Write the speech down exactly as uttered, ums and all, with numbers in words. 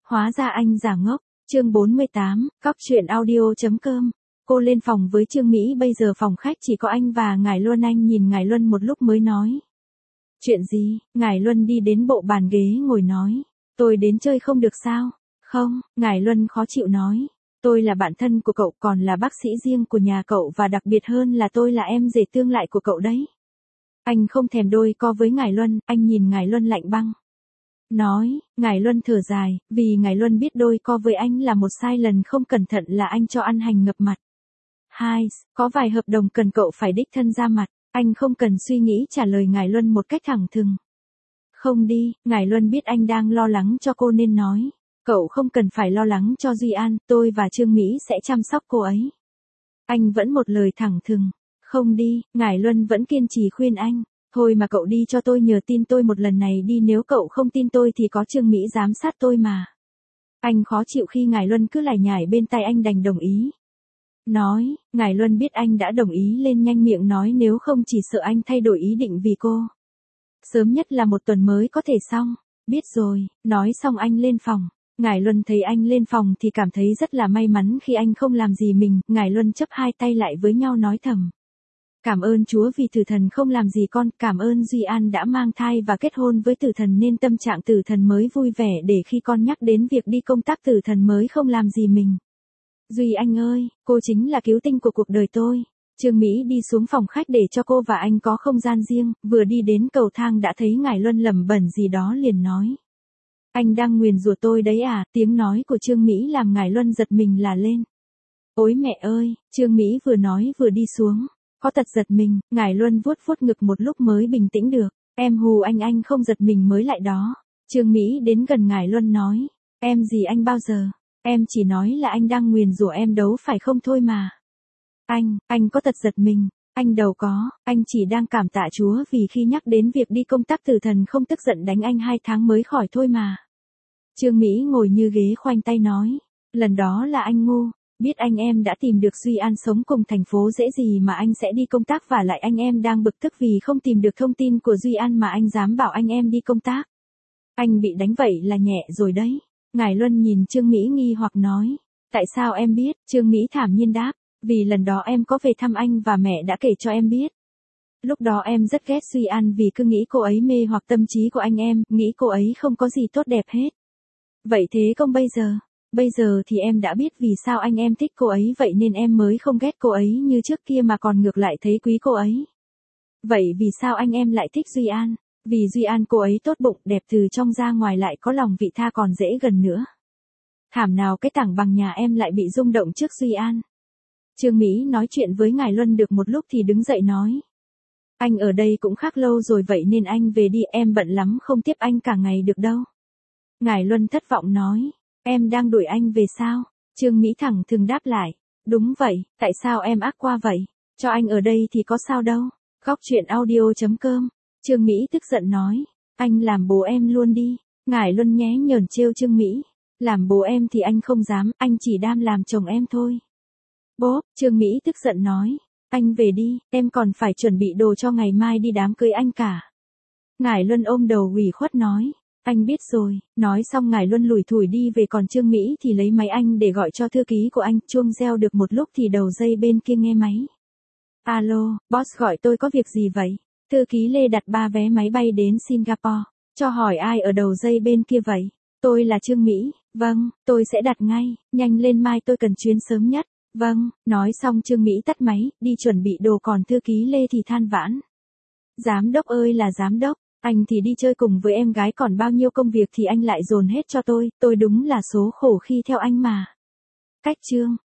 Hóa ra anh giả ngốc, chương bốn mươi tám, cóc truyện audio.com. Cô lên phòng với Trương Mỹ, bây giờ phòng khách chỉ có anh và Ngải Luân. Anh nhìn Ngải Luân một lúc mới nói. Chuyện gì? Ngải Luân đi đến bộ bàn ghế ngồi nói. Tôi đến chơi không được sao? Không, Ngải Luân khó chịu nói. Tôi là bạn thân của cậu, còn là bác sĩ riêng của nhà cậu, và đặc biệt hơn là tôi là em rể tương lại của cậu đấy. Anh không thèm đôi co với Ngải Luân, anh nhìn Ngải Luân lạnh băng. Nói, Ngải Luân thở dài, vì Ngải Luân biết đôi co với anh là một sai, lần không cẩn thận là anh cho ăn hành ngập mặt. Hai, có vài hợp đồng cần cậu phải đích thân ra mặt, anh không cần suy nghĩ trả lời Ngải Luân một cách thẳng thừng. Không đi, Ngải Luân biết anh đang lo lắng cho cô nên nói. Cậu không cần phải lo lắng cho Duy An, tôi và Trương Mỹ sẽ chăm sóc cô ấy. Anh vẫn một lời thẳng thừng. Không đi, Ngải Luân vẫn kiên trì khuyên anh. Thôi mà cậu đi cho tôi, nhờ tin tôi một lần này đi, nếu cậu không tin tôi thì có Trương Mỹ giám sát tôi mà. Anh khó chịu khi Ngải Luân cứ lải nhải bên tai anh, đành đồng ý. Nói, Ngải Luân biết anh đã đồng ý lên nhanh miệng nói nếu không chỉ sợ anh thay đổi ý định vì cô. Sớm nhất là một tuần mới có thể xong. Biết rồi, nói xong anh lên phòng. Ngải Luân thấy anh lên phòng thì cảm thấy rất là may mắn khi anh không làm gì mình. Ngải Luân chắp hai tay lại với nhau nói thầm. Cảm ơn Chúa vì Tử Thần không làm gì con, cảm ơn Duy An đã mang thai và kết hôn với Tử Thần nên tâm trạng Tử Thần mới vui vẻ, để khi con nhắc đến việc đi công tác Tử Thần mới không làm gì mình. Duy Anh ơi, cô chính là cứu tinh của cuộc đời tôi. Trương Mỹ đi xuống phòng khách để cho cô và anh có không gian riêng, vừa đi đến cầu thang đã thấy Ngải Luân lẩm bẩm gì đó liền nói. Anh đang nguyền rủa tôi đấy à? Tiếng nói của Trương Mỹ làm Ngải Luân giật mình là lên. Ôi mẹ ơi, Trương Mỹ vừa nói vừa đi xuống. Có tật giật mình, Ngải Luân vuốt vuốt ngực một lúc mới bình tĩnh được. Em hù anh, anh không giật mình mới lại đó. Trương Mỹ đến gần Ngải Luân nói. Em gì anh bao giờ? Em chỉ nói là anh đang nguyền rủa em đấu phải không thôi mà. Anh, anh có tật giật mình. Anh đâu có, anh chỉ đang cảm tạ Chúa vì khi nhắc đến việc đi công tác Tử Thần không tức giận đánh anh hai tháng mới khỏi thôi mà. Trương Mỹ ngồi như ghế khoanh tay nói. Lần đó là anh ngu. Biết anh em đã tìm được Duy An sống cùng thành phố dễ gì mà anh sẽ đi công tác, và lại anh em đang bực tức vì không tìm được thông tin của Duy An mà anh dám bảo anh em đi công tác. Anh bị đánh vậy là nhẹ rồi đấy. Ngải Luân nhìn Trương Mỹ nghi hoặc nói. Tại sao em biết? Trương Mỹ thản nhiên đáp. Vì lần đó em có về thăm anh và mẹ đã kể cho em biết. Lúc đó em rất ghét Duy An vì cứ nghĩ cô ấy mê hoặc tâm trí của anh em, nghĩ cô ấy không có gì tốt đẹp hết. Vậy thế không bây giờ? Bây giờ thì em đã biết vì sao anh em thích cô ấy, vậy nên em mới không ghét cô ấy như trước kia mà còn ngược lại thấy quý cô ấy. Vậy vì sao anh em lại thích Duy An? Vì Duy An cô ấy tốt bụng, đẹp từ trong ra ngoài, lại có lòng vị tha, còn dễ gần nữa. Thảm nào cái tảng bằng nhà em lại bị rung động trước Duy An. Trương Mỹ nói chuyện với Ngải Luân được một lúc thì đứng dậy nói. Anh ở đây cũng khá lâu rồi, vậy nên anh về đi, em bận lắm không tiếp anh cả ngày được đâu. Ngải Luân thất vọng nói. Em đang đuổi anh về sao? Trương Mỹ thẳng thừng đáp lại. Đúng vậy, tại sao em ác qua vậy? Cho anh ở đây thì có sao đâu. Cóc truyện audio.com. Trương Mỹ tức giận nói. Anh làm bố em luôn đi. Ngải Luân nhé nhởn trêu Trương Mỹ. Làm bố em thì anh không dám, anh chỉ đam làm chồng em thôi. Bố, Trương Mỹ tức giận nói. Anh về đi, em còn phải chuẩn bị đồ cho ngày mai đi đám cưới anh cả. Ngải Luân ôm đầu ủy khuất nói. Anh biết rồi. Nói xong Ngải Luân lủi thủi đi về, còn Trương Mỹ thì lấy máy anh để gọi cho thư ký của anh. Chuông reo được một lúc thì đầu dây bên kia nghe máy. Alo, boss gọi tôi có việc gì vậy? Thư ký Lê đặt ba vé máy bay đến Singapore. Cho hỏi ai ở đầu dây bên kia vậy? Tôi là Trương Mỹ. Vâng, tôi sẽ đặt ngay. Nhanh lên, mai tôi cần chuyến sớm nhất. Vâng, nói xong Trương Mỹ tắt máy, đi chuẩn bị đồ, còn thư ký Lê thì than vãn. Giám đốc ơi là giám đốc. Anh thì đi chơi cùng với em gái, còn bao nhiêu công việc thì anh lại dồn hết cho tôi, tôi đúng là số khổ khi theo anh mà. Cách chương